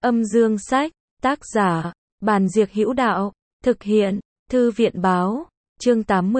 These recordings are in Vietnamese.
Âm dương sách, tác giả, Bàn Diệc Hữu Đạo, thực hiện, Thư viện báo, chương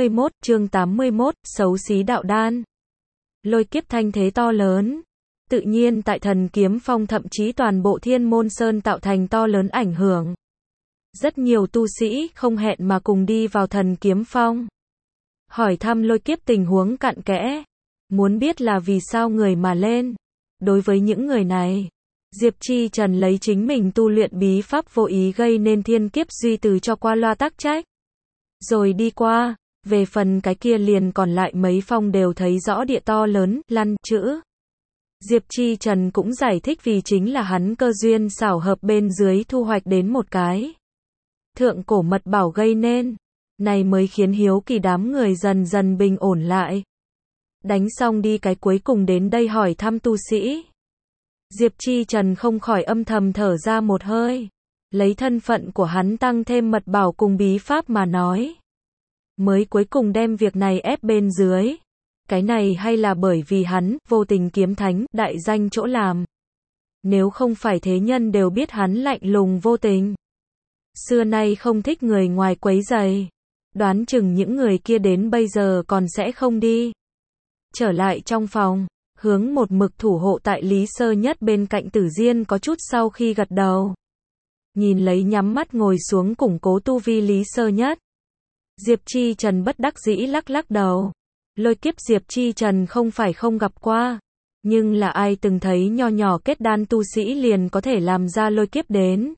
81, xấu xí đạo đan. Lôi kiếp thanh thế to lớn. Tự nhiên tại Thần Kiếm Phong thậm chí toàn bộ Thiên Môn Sơn tạo thành to lớn ảnh hưởng. Rất nhiều tu sĩ không hẹn mà cùng đi vào Thần Kiếm Phong. Hỏi thăm lôi kiếp tình huống cặn kẽ. Muốn biết là vì sao người mà lên. Đối với những người này, Diệp Chi Trần lấy chính mình tu luyện bí pháp vô ý gây nên thiên kiếp duy từ cho qua loa tác trách. Rồi đi qua, về phần cái kia liền còn lại mấy phong đều thấy rõ địa to lớn, lăn, chữ. Diệp Chi Trần cũng giải thích vì chính là hắn cơ duyên xảo hợp bên dưới thu hoạch đến một cái thượng cổ mật bảo gây nên. Này mới khiến hiếu kỳ đám người dần dần bình ổn lại. Đánh xong đi cái cuối cùng đến đây hỏi thăm tu sĩ. Diệp Chi Trần không khỏi âm thầm thở ra một hơi. Lấy thân phận của hắn tăng thêm mật bảo cùng bí pháp mà nói. Mới cuối cùng đem việc này ép bên dưới. Cái này hay là bởi vì hắn, vô tình kiếm thánh, đại danh chỗ làm. Nếu không phải thế nhân đều biết hắn lạnh lùng vô tình. Xưa nay không thích người ngoài quấy rầy. Đoán chừng những người kia đến bây giờ còn sẽ không đi. Trở lại trong phòng, hướng một mực thủ hộ tại Lý Sơ Nhất bên cạnh Tử Diên có chút sau khi gật đầu. Nhìn lấy nhắm mắt ngồi xuống củng cố tu vi Lý Sơ Nhất. Diệp Chi Trần bất đắc dĩ lắc lắc đầu. Lôi kiếp Diệp Chi Trần không phải không gặp qua. Nhưng là ai từng thấy nho nhỏ kết đan tu sĩ liền có thể làm ra lôi kiếp đến.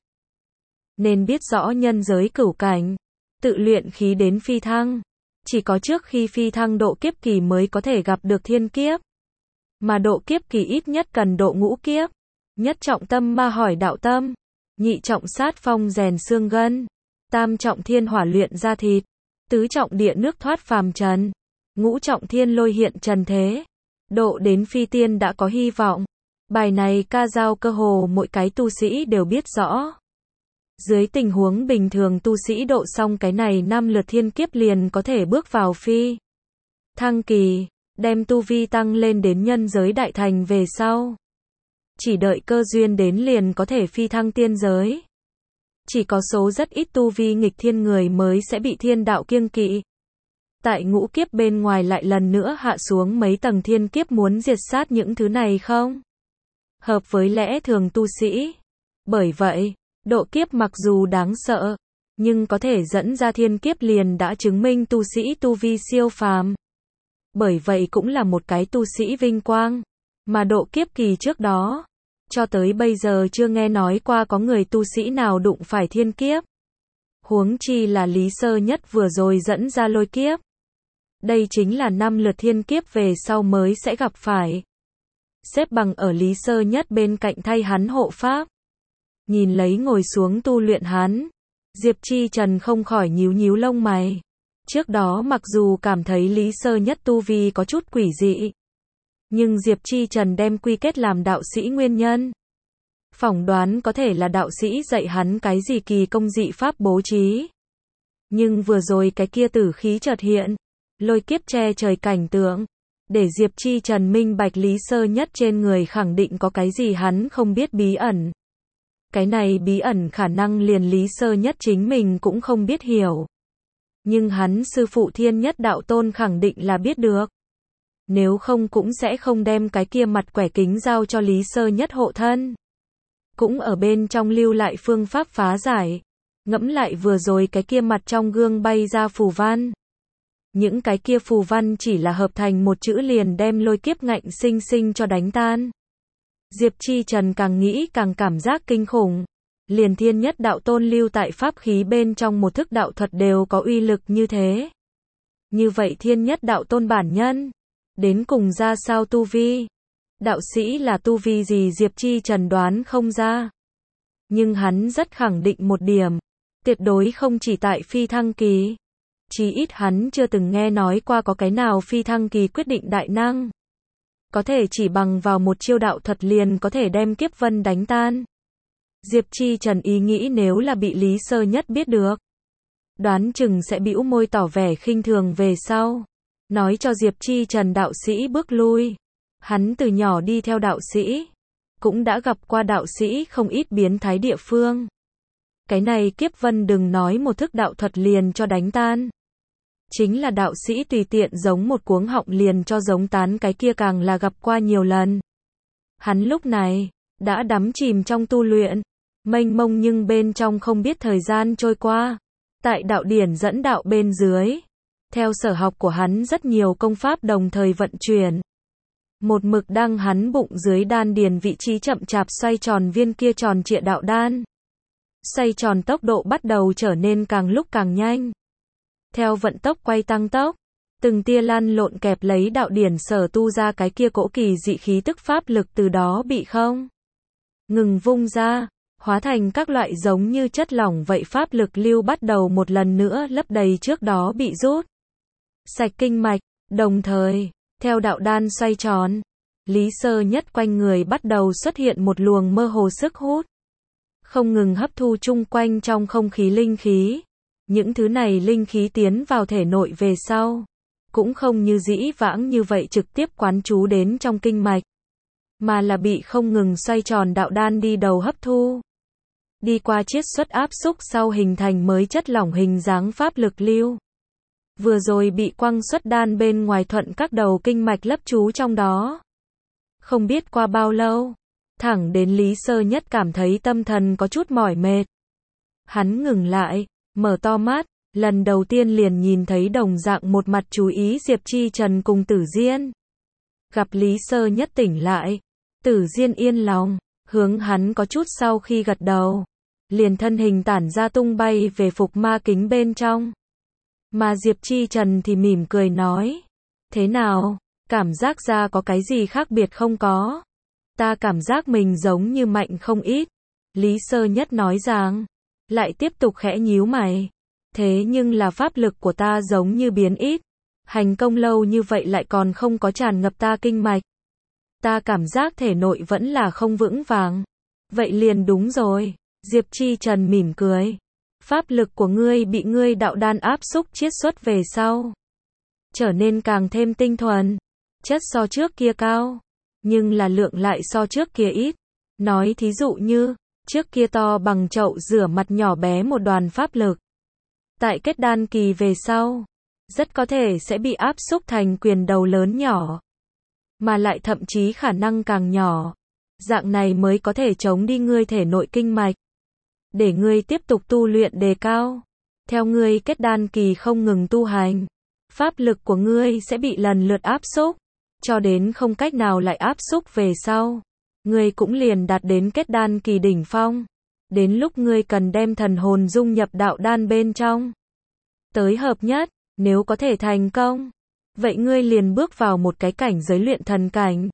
Nên biết rõ nhân giới cửu cảnh. Tự luyện khí đến phi thăng. Chỉ có trước khi phi thăng độ kiếp kỳ mới có thể gặp được thiên kiếp. Mà độ kiếp kỳ ít nhất cần độ ngũ kiếp. Nhất trọng tâm ma hỏi đạo tâm. Nhị trọng sát phong rèn xương gân. Tam trọng thiên hỏa luyện da thịt. Tứ trọng địa nước thoát phàm trần. Ngũ trọng thiên lôi hiện trần thế. Độ đến phi tiên đã có hy vọng. Bài này ca dao cơ hồ mỗi cái tu sĩ đều biết rõ. Dưới tình huống bình thường tu sĩ độ xong cái này 5 lượt thiên kiếp liền có thể bước vào phi thăng kỳ, đem tu vi tăng lên đến nhân giới đại thành về sau. Chỉ đợi cơ duyên đến liền có thể phi thăng tiên giới. Chỉ có số rất ít tu vi nghịch thiên người mới sẽ bị thiên đạo kiêng kỵ. Tại ngũ kiếp bên ngoài lại lần nữa hạ xuống mấy tầng thiên kiếp muốn diệt sát những thứ này không? Hợp với lẽ thường tu sĩ. Bởi vậy, độ kiếp mặc dù đáng sợ, nhưng có thể dẫn ra thiên kiếp liền đã chứng minh tu sĩ tu vi siêu phàm. Bởi vậy cũng là một cái tu sĩ vinh quang, mà độ kiếp kỳ trước đó, cho tới bây giờ chưa nghe nói qua có người tu sĩ nào đụng phải thiên kiếp. Huống chi là Lý Sơ Nhất vừa rồi dẫn ra lôi kiếp. Đây chính là 5 lượt thiên kiếp về sau mới sẽ gặp phải. Xếp bằng ở Lý Sơ Nhất bên cạnh thay hắn hộ pháp. Nhìn lấy ngồi xuống tu luyện hắn, Diệp Chi Trần không khỏi nhíu nhíu lông mày. Trước đó mặc dù cảm thấy Lý Sơ Nhất tu vi có chút quỷ dị, nhưng Diệp Chi Trần đem quy kết làm đạo sĩ nguyên nhân. Phỏng đoán có thể là đạo sĩ dạy hắn cái gì kỳ công dị pháp bố trí. Nhưng vừa rồi cái kia tử khí chợt hiện, lôi kiếp che trời cảnh tượng, để Diệp Chi Trần minh bạch Lý Sơ Nhất trên người khẳng định có cái gì hắn không biết bí ẩn. Cái này bí ẩn khả năng liền Lý Sơ Nhất chính mình cũng không biết hiểu. Nhưng hắn sư phụ Thiên Nhất Đạo Tôn khẳng định là biết được. Nếu không cũng sẽ không đem cái kia mặt quẻ kính giao cho Lý Sơ Nhất hộ thân. Cũng ở bên trong lưu lại phương pháp phá giải. Ngẫm lại vừa rồi cái kia mặt trong gương bay ra phù văn. Những cái kia phù văn chỉ là hợp thành một chữ liền đem lôi kiếp ngạnh sinh sinh cho đánh tan. Diệp Chi Trần càng nghĩ càng cảm giác kinh khủng. Liền Thiên Nhất Đạo Tôn lưu tại pháp khí bên trong một thức đạo thuật đều có uy lực như thế. Như vậy Thiên Nhất Đạo Tôn bản nhân, đến cùng ra sao tu vi? Đạo sĩ là tu vi gì Diệp Chi Trần đoán không ra. Nhưng hắn rất khẳng định một điểm, tuyệt đối không chỉ tại phi thăng kỳ. Chí ít hắn chưa từng nghe nói qua có cái nào phi thăng kỳ quyết định đại năng. Có thể chỉ bằng vào một chiêu đạo thuật liền có thể đem kiếp vân đánh tan. Diệp Chi Trần ý nghĩ nếu là bị Lý Sơ Nhất biết được, đoán chừng sẽ bĩu môi tỏ vẻ khinh thường về sau. Nói cho Diệp Chi Trần đạo sĩ bước lui. Hắn từ nhỏ đi theo đạo sĩ. cũng đã gặp qua đạo sĩ không ít biến thái địa phương. Cái này Kiếp Vân đừng nói một thức đạo thuật liền cho đánh tan. Chính là đạo sĩ tùy tiện giống một cuống họng liền cho giống tán cái kia càng là gặp qua nhiều lần. Hắn lúc này, đã đắm chìm trong tu luyện, mênh mông nhưng bên trong không biết thời gian trôi qua. Tại đạo điển dẫn đạo bên dưới, theo sở học của hắn rất nhiều công pháp đồng thời vận chuyển. Một mực đang hắn bụng dưới đan điền vị trí chậm chạp xoay tròn viên kia tròn trịa đạo đan. Xoay tròn tốc độ bắt đầu trở nên càng lúc càng nhanh. Theo vận tốc quay tăng tốc, từng tia lăn lộn kẹp lấy đạo điển sở tu ra cái kia cỗ kỳ dị khí tức pháp lực từ đó bị không ngừng vung ra, hóa thành các loại giống như chất lỏng vậy pháp lực lưu bắt đầu một lần nữa lấp đầy trước đó bị rút sạch kinh mạch, đồng thời, theo đạo đan xoay tròn, Lý Sơ Nhất quanh người bắt đầu xuất hiện một luồng mơ hồ sức hút, không ngừng hấp thu chung quanh trong không khí linh khí. Những thứ này linh khí tiến vào thể nội về sau, cũng không như dĩ vãng như vậy trực tiếp quán trú đến trong kinh mạch, mà là bị không ngừng xoay tròn đạo đan đi đầu hấp thu. Đi qua chiết xuất áp xúc sau hình thành mới chất lỏng hình dáng pháp lực lưu. Vừa rồi bị quăng xuất đan bên ngoài thuận các đầu kinh mạch lấp trú trong đó. Không biết qua bao lâu, thẳng đến Lý Sơ Nhất cảm thấy tâm thần có chút mỏi mệt. Hắn ngừng lại, mở to mắt, lần đầu tiên liền nhìn thấy đồng dạng một mặt chú ý Diệp Chi Trần cùng Tử Diên. Gặp Lý Sơ Nhất tỉnh lại, Tử Diên yên lòng, hướng hắn có chút sau khi gật đầu, liền thân hình tản ra tung bay về phục ma kính bên trong. Mà Diệp Chi Trần thì mỉm cười nói, thế nào, cảm giác ra có cái gì khác biệt không có? Ta cảm giác mình giống như mạnh không ít. Lý Sơ Nhất nói rằng, lại tiếp tục khẽ nhíu mày. Thế nhưng là pháp lực của ta giống như biến ít. Hành công lâu như vậy lại còn không có tràn ngập ta kinh mạch. Ta cảm giác thể nội vẫn là không vững vàng. Vậy liền đúng rồi. Diệp Chi Trần mỉm cười. Pháp lực của ngươi bị ngươi đạo đan áp xúc chiết xuất về sau, trở nên càng thêm tinh thuần. Chất so trước kia cao, nhưng là lượng lại so trước kia ít. Nói thí dụ như, trước kia to bằng chậu rửa mặt nhỏ bé một đoàn pháp lực. Tại kết đan kỳ về sau, rất có thể sẽ bị áp xúc thành quyền đầu lớn nhỏ. Mà lại thậm chí khả năng càng nhỏ. Dạng này mới có thể chống đi ngươi thể nội kinh mạch. Để ngươi tiếp tục tu luyện đề cao. Theo ngươi kết đan kỳ không ngừng tu hành, pháp lực của ngươi sẽ bị lần lượt áp xúc, cho đến không cách nào lại áp xúc về sau. Ngươi cũng liền đạt đến kết đan kỳ đỉnh phong. Đến lúc ngươi cần đem thần hồn dung nhập đạo đan bên trong. Tới hợp nhất, nếu có thể thành công, vậy ngươi liền bước vào một cái cảnh giới luyện thần cảnh.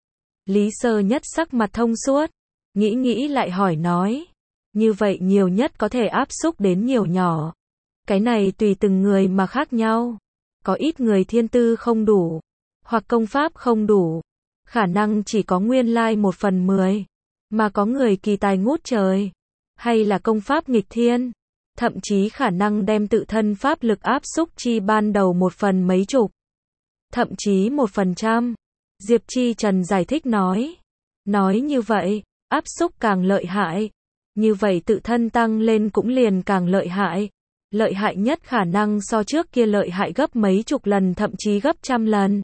Lý Sơ Nhất sắc mặt thông suốt, nghĩ lại hỏi nói. Như vậy nhiều nhất có thể áp xúc đến nhiều nhỏ. Cái này tùy từng người mà khác nhau. Có ít người thiên tư không đủ, hoặc công pháp không đủ, khả năng chỉ có nguyên lai 1/10, mà có người kỳ tài ngút trời, hay là công pháp nghịch thiên, thậm chí khả năng đem tự thân pháp lực áp xúc chi ban đầu 1/10 mấy chục, thậm chí 1%. Diệp Chi Trần giải thích nói. Nói như vậy, áp xúc càng lợi hại. Như vậy tự thân tăng lên cũng liền càng lợi hại. Lợi hại nhất khả năng so trước kia lợi hại gấp mấy chục lần thậm chí gấp trăm lần.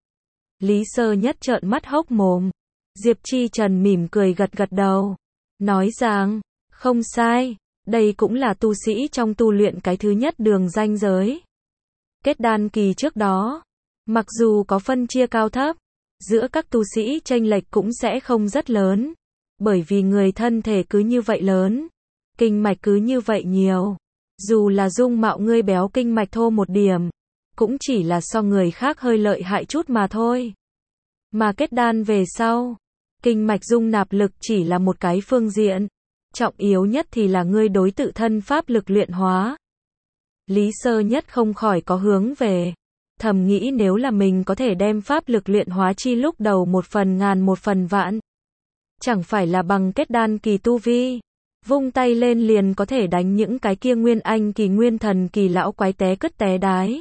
Lý Sơ Nhất trợn mắt hốc mồm. Diệp Chi Trần mỉm cười gật đầu. Nói rằng, không sai, đây cũng là tu sĩ trong tu luyện cái thứ nhất đường ranh giới. Kết đan kỳ trước đó, mặc dù có phân chia cao thấp, giữa các tu sĩ chênh lệch cũng sẽ không rất lớn. Bởi vì người thân thể cứ như vậy lớn, kinh mạch cứ như vậy nhiều. Dù là dung mạo ngươi béo kinh mạch thô một điểm, cũng chỉ là so người khác hơi lợi hại chút mà thôi. Mà kết đan về sau, kinh mạch dung nạp lực chỉ là một cái phương diện. Trọng yếu nhất thì là ngươi đối tự thân pháp lực luyện hóa. Lý Sơ Nhất không khỏi có hướng về. Thầm nghĩ nếu là mình có thể đem pháp lực luyện hóa chi lúc đầu 1/1000 1/100000. Chẳng phải là bằng kết đan kỳ tu vi, vung tay lên liền có thể đánh những cái kia nguyên anh kỳ nguyên thần kỳ lão quái té cứt té đái.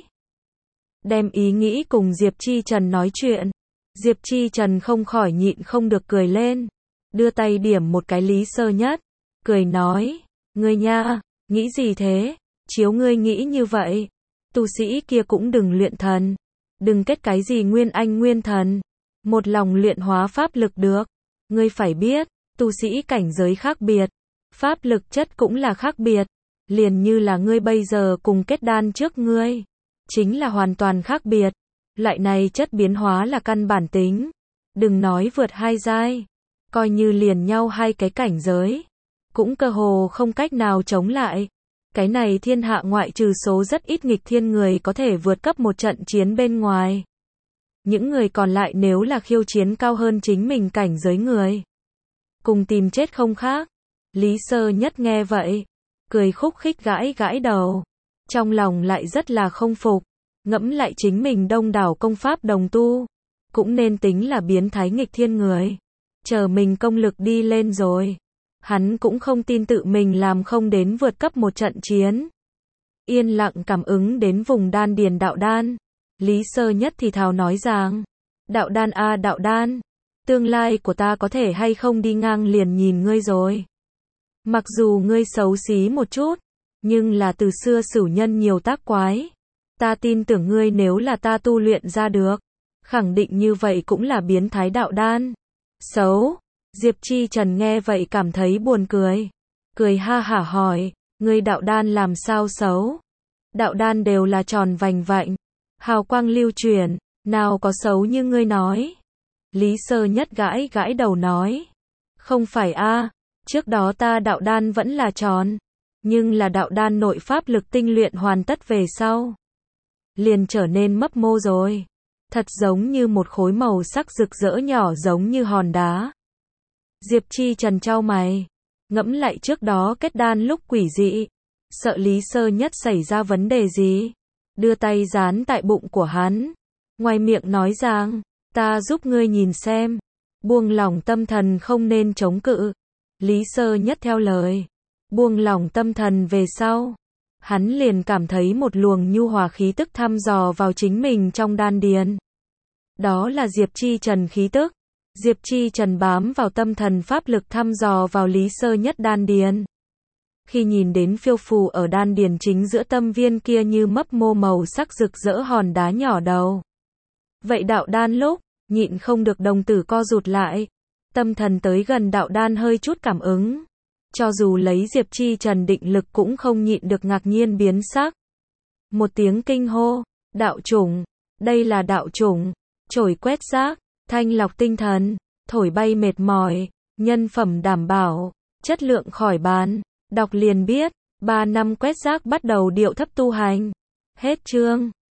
Đem ý nghĩ cùng Diệp Chi Trần nói chuyện, Diệp Chi Trần không khỏi nhịn không được cười lên. đưa tay điểm một cái Lý Sơ Nhất, cười nói, ngươi nha, nghĩ gì thế, chiếu ngươi nghĩ như vậy, tu sĩ kia cũng đừng luyện thần, đừng kết cái gì nguyên anh nguyên thần, một lòng luyện hóa pháp lực được, ngươi phải biết, tu sĩ cảnh giới khác biệt, pháp lực chất cũng là khác biệt, liền như là ngươi bây giờ cùng kết đan trước ngươi, chính là hoàn toàn khác biệt, loại này chất biến hóa là căn bản tính, đừng nói vượt hai giai, coi như liền nhau hai cái cảnh giới, cũng cơ hồ không cách nào chống lại. Cái này thiên hạ ngoại trừ số rất ít nghịch thiên người có thể vượt cấp một trận chiến bên ngoài. Những người còn lại nếu là khiêu chiến cao hơn chính mình cảnh giới người, cùng tìm chết không khác. Lý Sơ Nhất nghe vậy, cười khúc khích gãi gãi đầu, trong lòng lại rất là không phục, ngẫm lại chính mình đông đảo công pháp đồng tu, cũng nên tính là biến thái nghịch thiên người. Chờ mình công lực đi lên rồi, hắn cũng không tin tự mình làm không đến vượt cấp một trận chiến. Yên lặng cảm ứng đến vùng đan điền đạo đan, Lý Sơ Nhất thì thào nói rằng, đạo đan a đạo đan, tương lai của ta có thể hay không đi ngang liền nhìn ngươi rồi. Mặc dù ngươi xấu xí một chút, nhưng là từ xưa sửu nhân nhiều tác quái. Ta tin tưởng ngươi nếu là ta tu luyện ra được, khẳng định như vậy cũng là biến thái đạo đan. Xấu. Diệp Chi Trần nghe vậy cảm thấy buồn cười. Cười ha hả hỏi, ngươi đạo đan làm sao xấu? Đạo đan đều là tròn vành vạnh, hào quang lưu chuyển, nào có xấu như ngươi nói. Lý Sơ Nhất gãi gãi đầu nói, không phải a, trước đó ta đạo đan vẫn là tròn, nhưng là đạo đan nội pháp lực tinh luyện hoàn tất về sau, liền trở nên mấp mô rồi, thật giống như một khối màu sắc rực rỡ nhỏ giống như hòn đá. Diệp Chi Trần chau mày, ngẫm lại trước đó kết đan lúc quỷ dị, sợ Lý Sơ Nhất xảy ra vấn đề gì, đưa tay dán tại bụng của hắn, ngoài miệng nói rằng, ta giúp ngươi nhìn xem, buông lỏng tâm thần không nên chống cự. Lý Sơ Nhất theo lời, buông lỏng tâm thần về sau, hắn liền cảm thấy một luồng nhu hòa khí tức thăm dò vào chính mình trong đan điền. Đó là Diệp Chi Trần khí tức. Diệp Chi Trần bám vào tâm thần pháp lực thăm dò vào Lý Sơ Nhất đan điền. Khi nhìn đến phiêu phù ở đan điền chính giữa tâm viên kia như mấp mô màu sắc rực rỡ hòn đá nhỏ đầu. Vậy đạo đan lúc, nhịn không được đồng tử co rụt lại. Tâm thần tới gần đạo đan hơi chút cảm ứng. Cho dù lấy Diệp Chi Trần định lực cũng không nhịn được ngạc nhiên biến sắc. Một tiếng kinh hô, đạo chủng, đây là đạo chủng, chổi quét rác, thanh lọc tinh thần, thổi bay mệt mỏi, nhân phẩm đảm bảo, chất lượng khỏi bàn, đọc liền biết, 3 năm quét rác bắt đầu điệu thấp tu hành. Hết chương.